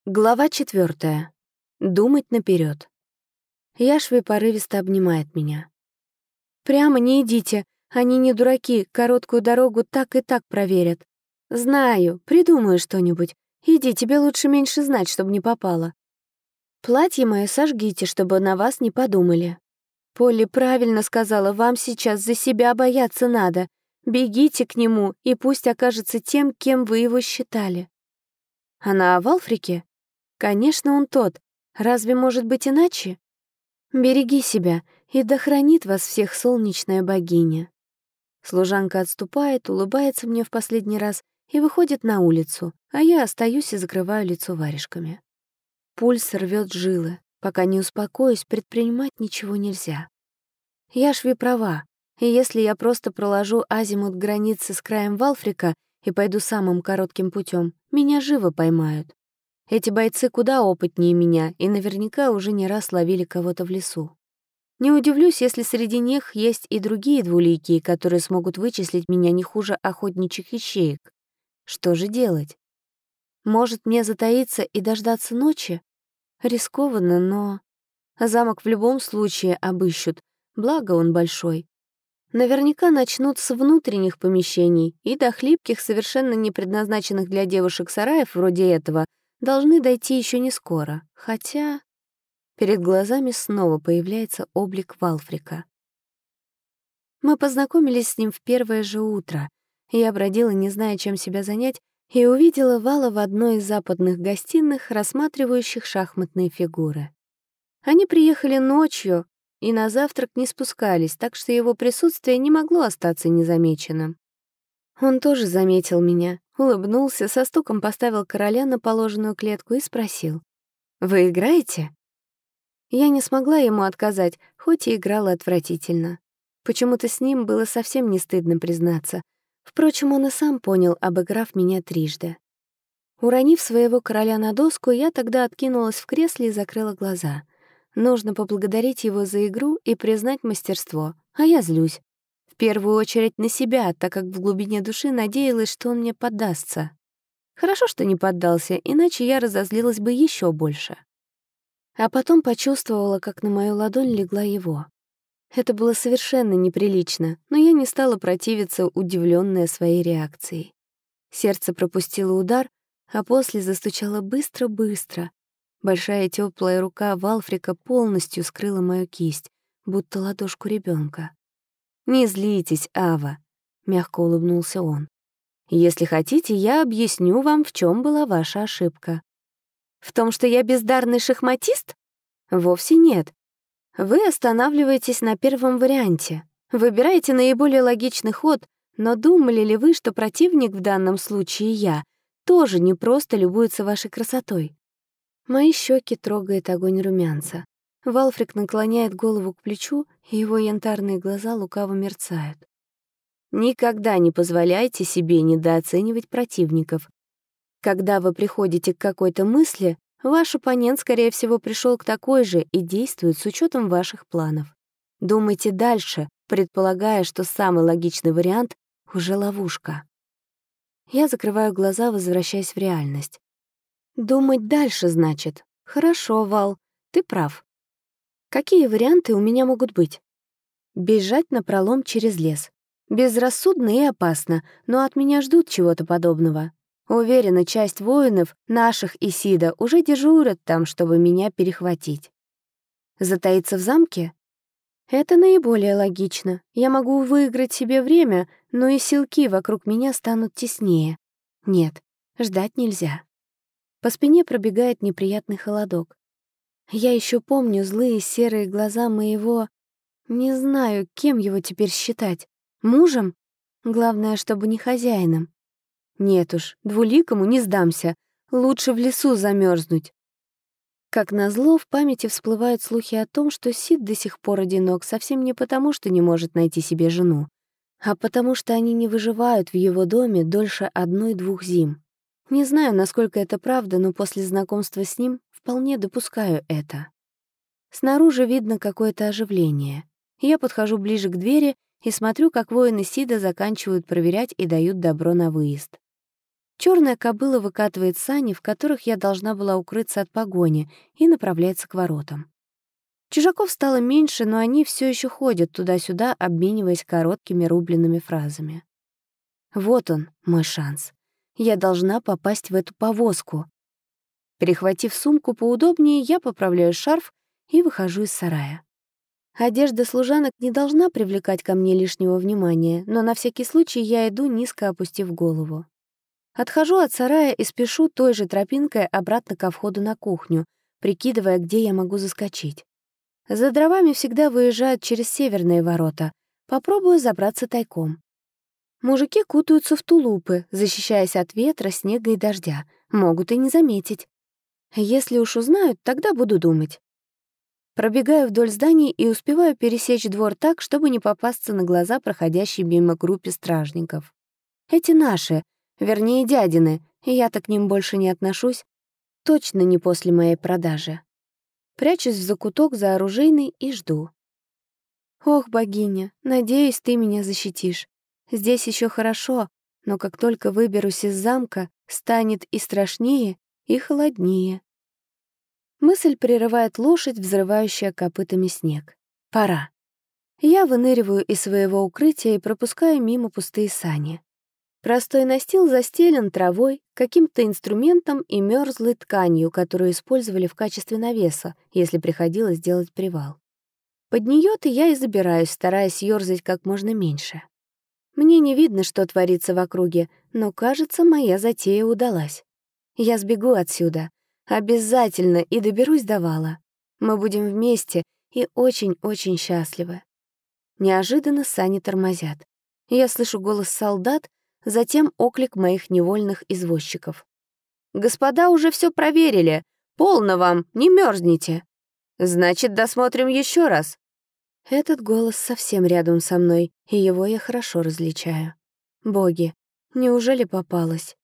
Глава 4. Думать наперед. Яшви порывисто обнимает меня. «Прямо не идите, они не дураки, короткую дорогу так и так проверят. Знаю, придумаю что-нибудь. Иди, тебе лучше меньше знать, чтобы не попало. Платье мое сожгите, чтобы на вас не подумали. Полли правильно сказала, вам сейчас за себя бояться надо. Бегите к нему, и пусть окажется тем, кем вы его считали». Она в Алфрике? Конечно, он тот. Разве может быть иначе? Береги себя, и да хранит вас всех солнечная богиня. Служанка отступает, улыбается мне в последний раз и выходит на улицу, а я остаюсь и закрываю лицо варежками. Пульс рвет жилы. Пока не успокоюсь, предпринимать ничего нельзя. Яшви права, и если я просто проложу азимут границы с краем Валфрика и пойду самым коротким путем, меня живо поймают. Эти бойцы куда опытнее меня и наверняка уже не раз ловили кого-то в лесу. Не удивлюсь, если среди них есть и другие двуликие, которые смогут вычислить меня не хуже охотничьих ищеек. Что же делать? Может, мне затаиться и дождаться ночи? Рискованно, но... Замок в любом случае обыщут, благо он большой. Наверняка начнут с внутренних помещений, и до хлипких, совершенно не предназначенных для девушек сараев вроде этого, должны дойти еще не скоро, хотя... Перед глазами снова появляется облик Валфрика. Мы познакомились с ним в первое же утро. Я бродила, не зная, чем себя занять, и увидела Вала в одной из западных гостиных, рассматривающих шахматные фигуры. Они приехали ночью и на завтрак не спускались, так что его присутствие не могло остаться незамеченным. Он тоже заметил меня, улыбнулся, со стуком поставил короля на положенную клетку и спросил: «Вы играете?» Я не смогла ему отказать, хоть и играла отвратительно. Почему-то с ним было совсем не стыдно признаться. Впрочем, он и сам понял, обыграв меня трижды. Уронив своего короля на доску, я тогда откинулась в кресле и закрыла глаза. Нужно поблагодарить его за игру и признать мастерство, а я злюсь. В первую очередь на себя, так как в глубине души надеялась, что он мне поддастся. Хорошо, что не поддался, иначе я разозлилась бы еще больше. А потом почувствовала, как на мою ладонь легла его. Это было совершенно неприлично, но я не стала противиться, удивленная своей реакцией. Сердце пропустило удар, а после застучало быстро-быстро. Большая теплая рука Валфрика полностью скрыла мою кисть, будто ладошку ребенка. «Не злитесь, Ава», — мягко улыбнулся он. «Если хотите, я объясню вам, в чем была ваша ошибка». «В том, что я бездарный шахматист?» «Вовсе нет. Вы останавливаетесь на первом варианте. Выбираете наиболее логичный ход, но думали ли вы, что противник, в данном случае я, тоже не просто любуется вашей красотой?» Мои щеки трогает огонь румянца. Валфрик наклоняет голову к плечу, и его янтарные глаза лукаво мерцают. Никогда не позволяйте себе недооценивать противников. Когда вы приходите к какой-то мысли, ваш оппонент, скорее всего, пришел к такой же и действует с учетом ваших планов. Думайте дальше, предполагая, что самый логичный вариант — уже ловушка. Я закрываю глаза, возвращаясь в реальность. Думать дальше, значит. Хорошо, Вал, ты прав. Какие варианты у меня могут быть? Бежать напролом через лес. Безрассудно и опасно, но от меня ждут чего-то подобного. Уверена, часть воинов, наших и Сида, уже дежурят там, чтобы меня перехватить. Затаиться в замке? Это наиболее логично. Я могу выиграть себе время, но и силки вокруг меня станут теснее. Нет, ждать нельзя. По спине пробегает неприятный холодок. Я еще помню злые серые глаза моего... Не знаю, кем его теперь считать. Мужем? Главное, чтобы не хозяином. Нет уж, двуликому не сдамся. Лучше в лесу замерзнуть. Как назло, в памяти всплывают слухи о том, что Сид до сих пор одинок совсем не потому, что не может найти себе жену, а потому что они не выживают в его доме дольше 1-2 зим. Не знаю, насколько это правда, но после знакомства с ним вполне допускаю это. Снаружи видно какое-то оживление. Я подхожу ближе к двери и смотрю, как воины Сида заканчивают проверять и дают добро на выезд. Черная кобыла выкатывает сани, в которых я должна была укрыться от погони, и направляется к воротам. Чужаков стало меньше, но они все еще ходят туда-сюда, обмениваясь короткими рубленными фразами. Вот он, мой шанс. Я должна попасть в эту повозку. Перехватив сумку поудобнее, я поправляю шарф и выхожу из сарая. Одежда служанок не должна привлекать ко мне лишнего внимания, но на всякий случай я иду, низко опустив голову. Отхожу от сарая и спешу той же тропинкой обратно ко входу на кухню, прикидывая, где я могу заскочить. За дровами всегда выезжают через северные ворота. Попробую забраться тайком. Мужики кутаются в тулупы, защищаясь от ветра, снега и дождя. Могут и не заметить. Если уж узнают, тогда буду думать. Пробегаю вдоль зданий и успеваю пересечь двор так, чтобы не попасться на глаза проходящей мимо группе стражников. Эти наши, вернее, дядины, и я-то к ним больше не отношусь. Точно не после моей продажи. Прячусь в закуток за оружейной и жду. Ох, богиня, надеюсь, ты меня защитишь. Здесь еще хорошо, но как только выберусь из замка, станет и страшнее, и холоднее. Мысль прерывает лошадь, взрывающая копытами снег. Пора. Я выныриваю из своего укрытия и пропускаю мимо пустые сани. Простой настил застелен травой, каким-то инструментом и мерзлой тканью, которую использовали в качестве навеса, если приходилось делать привал. Под неё-то я и забираюсь, стараясь ёрзать как можно меньше. Мне не видно, что творится в округе, но, кажется, моя затея удалась. Я сбегу отсюда. Обязательно, и доберусь до вала. Мы будем вместе и очень-очень счастливы. Неожиданно сани тормозят. Я слышу голос солдат, затем оклик моих невольных извозчиков. «Господа уже все проверили. Полно вам, не мерзните. Значит, досмотрим еще раз». Этот голос совсем рядом со мной, и его я хорошо различаю. Боги, неужели попалась?